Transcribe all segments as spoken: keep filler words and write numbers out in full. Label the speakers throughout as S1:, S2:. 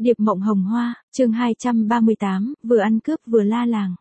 S1: Điệp mộng hồng hoa, chương hai trăm ba mươi tám, vừa ăn cướp vừa la làng.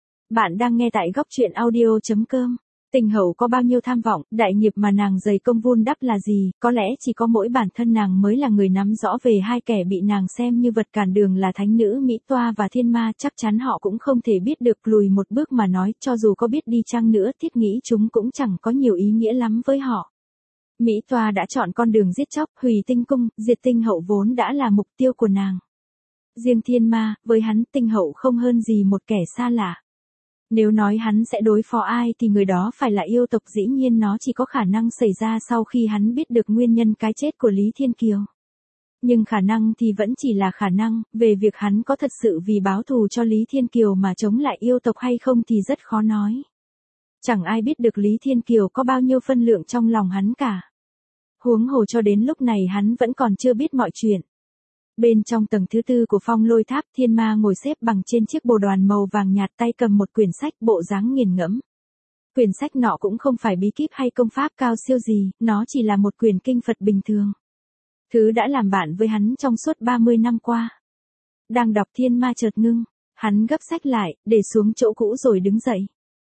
S1: Bạn đang nghe tại góc truyện audio chấm com. Tình hậu có bao nhiêu tham vọng, đại nghiệp mà nàng dày công vun đắp là gì, có lẽ chỉ có mỗi bản thân nàng mới là người nắm rõ về hai kẻ bị nàng xem như vật cản đường là thánh nữ Mỹ Toa và Thiên Ma, chắc chắn họ cũng không thể biết được lùi một bước mà nói, cho dù có biết đi chăng nữa thiết nghĩ chúng cũng chẳng có nhiều ý nghĩa lắm với họ. Mỹ Toa đã chọn con đường giết chóc, hủy tinh cung, diệt tinh hậu vốn đã là mục tiêu của nàng. Riêng Thiên Ma, với hắn tinh hậu không hơn gì một kẻ xa lạ. Nếu nói hắn sẽ đối phó ai thì người đó phải là yêu tộc, dĩ nhiên nó chỉ có khả năng xảy ra sau khi hắn biết được nguyên nhân cái chết của Lý Thiên Kiều. Nhưng khả năng thì vẫn chỉ là khả năng, về việc hắn có thật sự vì báo thù cho Lý Thiên Kiều mà chống lại yêu tộc hay không thì rất khó nói. Chẳng ai biết được Lý Thiên Kiều có bao nhiêu phân lượng trong lòng hắn cả. Huống hồ cho đến lúc này hắn vẫn còn chưa biết mọi chuyện. Bên trong tầng thứ tư của Phong Lôi Tháp, Thiên Ma ngồi xếp bằng trên chiếc bồ đoàn màu vàng nhạt, tay cầm một quyển sách bộ dáng nghiền ngẫm. Quyển sách nọ cũng không phải bí kíp hay công pháp cao siêu gì, nó chỉ là một quyển kinh Phật bình thường. Thứ đã làm bạn với hắn trong suốt ba mươi năm qua. Đang đọc Thiên Ma chợt ngưng, hắn gấp sách lại, để xuống chỗ cũ rồi đứng dậy.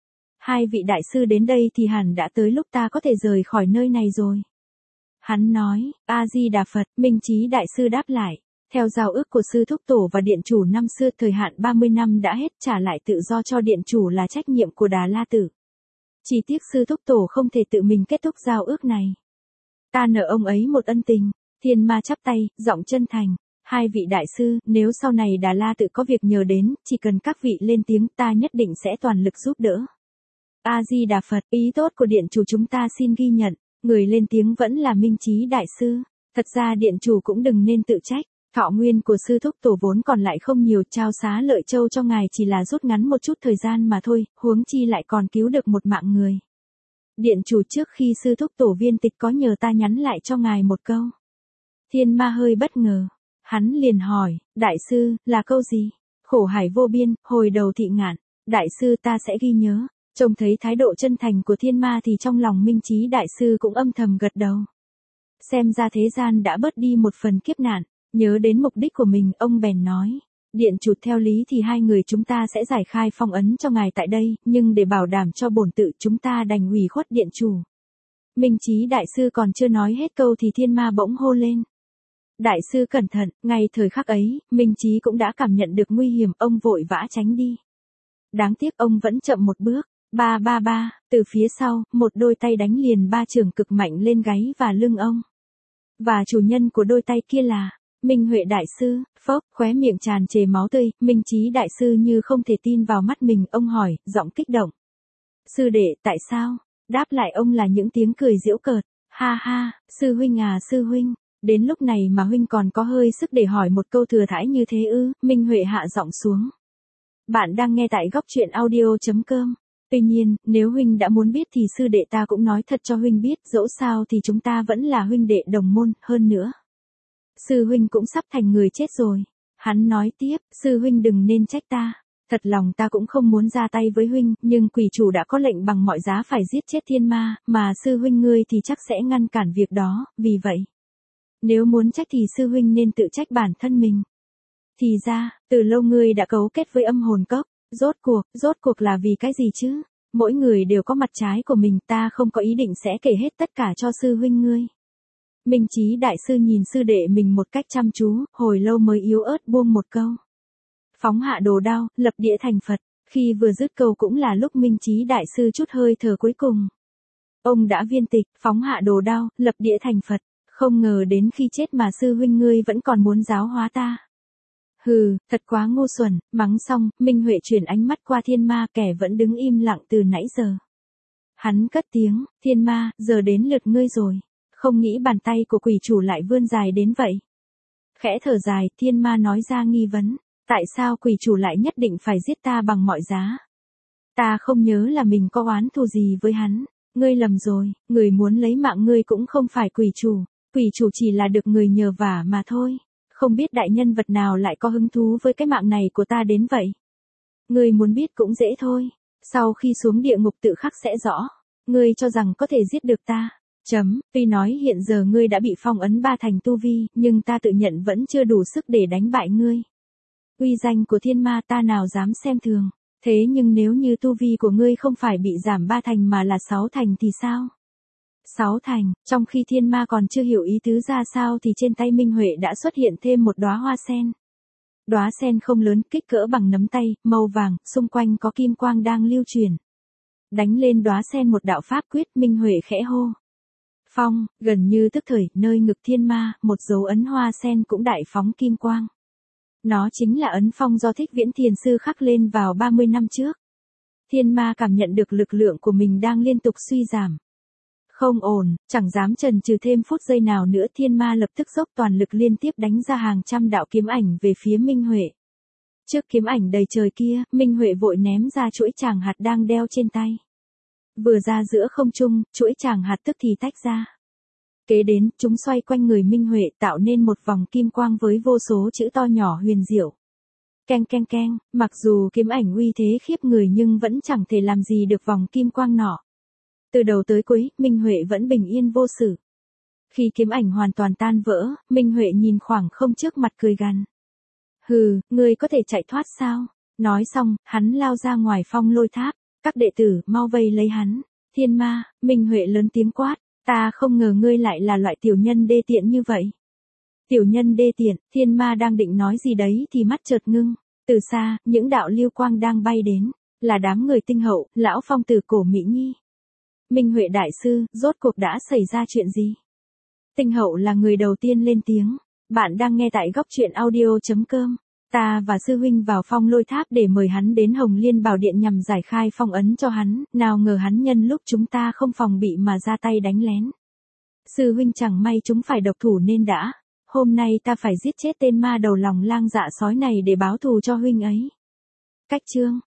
S1: Hai vị đại sư đến đây thì hẳn đã tới lúc ta có thể rời khỏi nơi này rồi. Hắn nói, A-di-đà Phật, Minh Chí đại sư đáp lại. Theo giao ước của sư thúc tổ và điện chủ năm xưa, thời hạn ba mươi năm đã hết, trả lại tự do cho điện chủ là trách nhiệm của Đà La Tử. Chỉ tiếc sư thúc tổ không thể tự mình kết thúc giao ước này. Ta nợ ông ấy một ân tình. Thiên Ma chắp tay, giọng chân thành. Hai vị đại sư, nếu sau này Đà La Tự có việc nhờ đến, chỉ cần các vị lên tiếng, ta nhất định sẽ toàn lực giúp đỡ. A-di-đà Phật, ý tốt của điện chủ chúng ta xin ghi nhận. Người lên tiếng vẫn là Minh Chí đại sư. Thật ra điện chủ cũng đừng nên tự trách. Thọ nguyên của sư thúc tổ vốn còn lại không nhiều, trao xá lợi châu cho ngài chỉ là rút ngắn một chút thời gian mà thôi, huống chi lại còn cứu được một mạng người. Điện chủ, trước khi sư thúc tổ viên tịch có nhờ ta nhắn lại cho ngài một câu. Thiên Ma hơi bất ngờ. Hắn liền hỏi, đại sư, là câu gì? Khổ hải vô biên, hồi đầu thị ngạn. Đại sư, ta sẽ ghi nhớ. Trông thấy thái độ chân thành của Thiên Ma thì trong lòng Minh Chí đại sư cũng âm thầm gật đầu. Xem ra thế gian đã bớt đi một phần kiếp nạn. Nhớ đến mục đích của mình, ông bèn nói. Điện chủ, theo lý thì hai người chúng ta sẽ giải khai phong ấn cho ngài tại đây, nhưng để bảo đảm cho bổn tự chúng ta đành ủy khuất điện chủ. Minh Chí đại sư còn chưa nói hết câu thì Thiên Ma bỗng hô lên. Đại sư cẩn thận, ngay thời khắc ấy, Minh Chí cũng đã cảm nhận được nguy hiểm, ông vội vã tránh đi. Đáng tiếc ông vẫn chậm một bước. Ba ba ba, từ phía sau, một đôi tay đánh liền ba chưởng cực mạnh lên gáy và lưng ông. Và chủ nhân của đôi tay kia là Minh Huệ đại sư. Phốc, khóe miệng tràn trề máu tươi, Minh Chí đại sư như không thể tin vào mắt mình, ông hỏi, giọng kích động. Sư đệ, tại sao? Đáp lại ông là những tiếng cười giễu cợt. Ha ha, sư huynh à sư huynh, đến lúc này mà huynh còn có hơi sức để hỏi một câu thừa thãi như thế ư? Minh Huệ hạ giọng xuống. Bạn đang nghe tại góc truyện audio chấm com. Tuy nhiên, nếu huynh đã muốn biết thì sư đệ ta cũng nói thật cho huynh biết, dẫu sao thì chúng ta vẫn là huynh đệ đồng môn, hơn nữa. Sư huynh cũng sắp thành người chết rồi. Hắn nói tiếp, sư huynh đừng nên trách ta. Thật lòng ta cũng không muốn ra tay với huynh, nhưng quỷ chủ đã có lệnh bằng mọi giá phải giết chết Thiên Ma, mà sư huynh ngươi thì chắc sẽ ngăn cản việc đó, vì vậy. Nếu muốn trách thì sư huynh nên tự trách bản thân mình. Thì ra, từ lâu ngươi đã cấu kết với âm hồn cốc. Rốt cuộc, rốt cuộc là vì cái gì chứ? Mỗi người đều có mặt trái của mình, ta không có ý định sẽ kể hết tất cả cho sư huynh ngươi. Minh Chí đại sư nhìn sư đệ mình một cách chăm chú, hồi lâu mới yếu ớt buông một câu. Phóng hạ đồ đao, lập địa thành Phật. Khi vừa dứt câu cũng là lúc Minh Chí đại sư chút hơi thở cuối cùng. Ông đã viên tịch, phóng hạ đồ đao, lập địa thành Phật. Không ngờ đến khi chết mà sư huynh ngươi vẫn còn muốn giáo hóa ta. Hừ, thật quá ngu xuẩn. Mắng xong, Minh Huệ chuyển ánh mắt qua Thiên Ma, kẻ vẫn đứng im lặng từ nãy giờ. Hắn cất tiếng, Thiên Ma, giờ đến lượt ngươi rồi. Không nghĩ bàn tay của quỷ chủ lại vươn dài đến vậy. Khẽ thở dài, Thiên Ma nói ra nghi vấn. Tại sao quỷ chủ lại nhất định phải giết ta bằng mọi giá? Ta không nhớ là mình có oán thù gì với hắn. Ngươi lầm rồi, người muốn lấy mạng ngươi cũng không phải quỷ chủ. Quỷ chủ chỉ là được người nhờ vả mà thôi. Không biết đại nhân vật nào lại có hứng thú với cái mạng này của ta đến vậy. Ngươi muốn biết cũng dễ thôi. Sau khi xuống địa ngục tự khắc sẽ rõ. Ngươi cho rằng có thể giết được ta. Chấm, tuy nói hiện giờ ngươi đã bị phong ấn ba thành tu vi, nhưng ta tự nhận vẫn chưa đủ sức để đánh bại ngươi. Uy danh của thiên ma ta nào dám xem thường, thế nhưng nếu như tu vi của ngươi không phải bị giảm ba thành mà là sáu thành thì sao? Sáu thành, trong khi thiên ma còn chưa hiểu ý tứ ra sao thì trên tay Minh Huệ đã xuất hiện thêm một đóa hoa sen. Đóa sen không lớn, kích cỡ bằng nắm tay, màu vàng, xung quanh có kim quang đang lưu truyền. Đánh lên đóa sen một đạo pháp quyết, Minh Huệ khẽ hô. Phong, gần như tức thời, nơi ngực thiên ma, một dấu ấn hoa sen cũng đại phóng kim quang. Nó chính là ấn phong do Thích Viễn Thiền Sư khắc lên vào ba mươi năm trước. Thiên ma cảm nhận được lực lượng của mình đang liên tục suy giảm. Không ổn, chẳng dám chần chừ thêm phút giây nào nữa, thiên ma lập tức dốc toàn lực liên tiếp đánh ra hàng trăm đạo kiếm ảnh về phía Minh Huệ. Trước kiếm ảnh đầy trời kia, Minh Huệ vội ném ra chuỗi tràng hạt đang đeo trên tay. Vừa ra giữa không trung, chuỗi tràng hạt tức thì tách ra. Kế đến, chúng xoay quanh người Minh Huệ tạo nên một vòng kim quang với vô số chữ to nhỏ huyền diệu. Keng keng keng, mặc dù kiếm ảnh uy thế khiếp người nhưng vẫn chẳng thể làm gì được vòng kim quang nọ. Từ đầu tới cuối, Minh Huệ vẫn bình yên vô sự. Khi kiếm ảnh hoàn toàn tan vỡ, Minh Huệ nhìn khoảng không trước mặt cười gằn. Hừ, ngươi có thể chạy thoát sao? Nói xong, hắn lao ra ngoài phong lôi tháp. Các đệ tử, mau vây lấy hắn. Thiên ma, Minh Huệ lớn tiếng quát. Ta không ngờ ngươi lại là loại tiểu nhân đê tiện như vậy. Tiểu nhân đê tiện, thiên ma đang định nói gì đấy thì mắt chợt ngưng. Từ xa, những đạo lưu quang đang bay đến. Là đám người Tinh Hậu, lão phong tử Cổ Mỹ Nhi. Minh Huệ đại sư, rốt cuộc đã xảy ra chuyện gì? Tinh Hậu là người đầu tiên lên tiếng. Bạn đang nghe tại góc truyện audio chấm com. Ta và sư huynh vào phong lôi tháp để mời hắn đến Hồng Liên Bảo Điện nhằm giải khai phong ấn cho hắn, nào ngờ hắn nhân lúc chúng ta không phòng bị mà ra tay đánh lén. Sư huynh chẳng may chúng phải độc thủ nên đã. Hôm nay ta phải giết chết tên ma đầu lòng lang dạ sói này để báo thù cho huynh ấy. Cách chương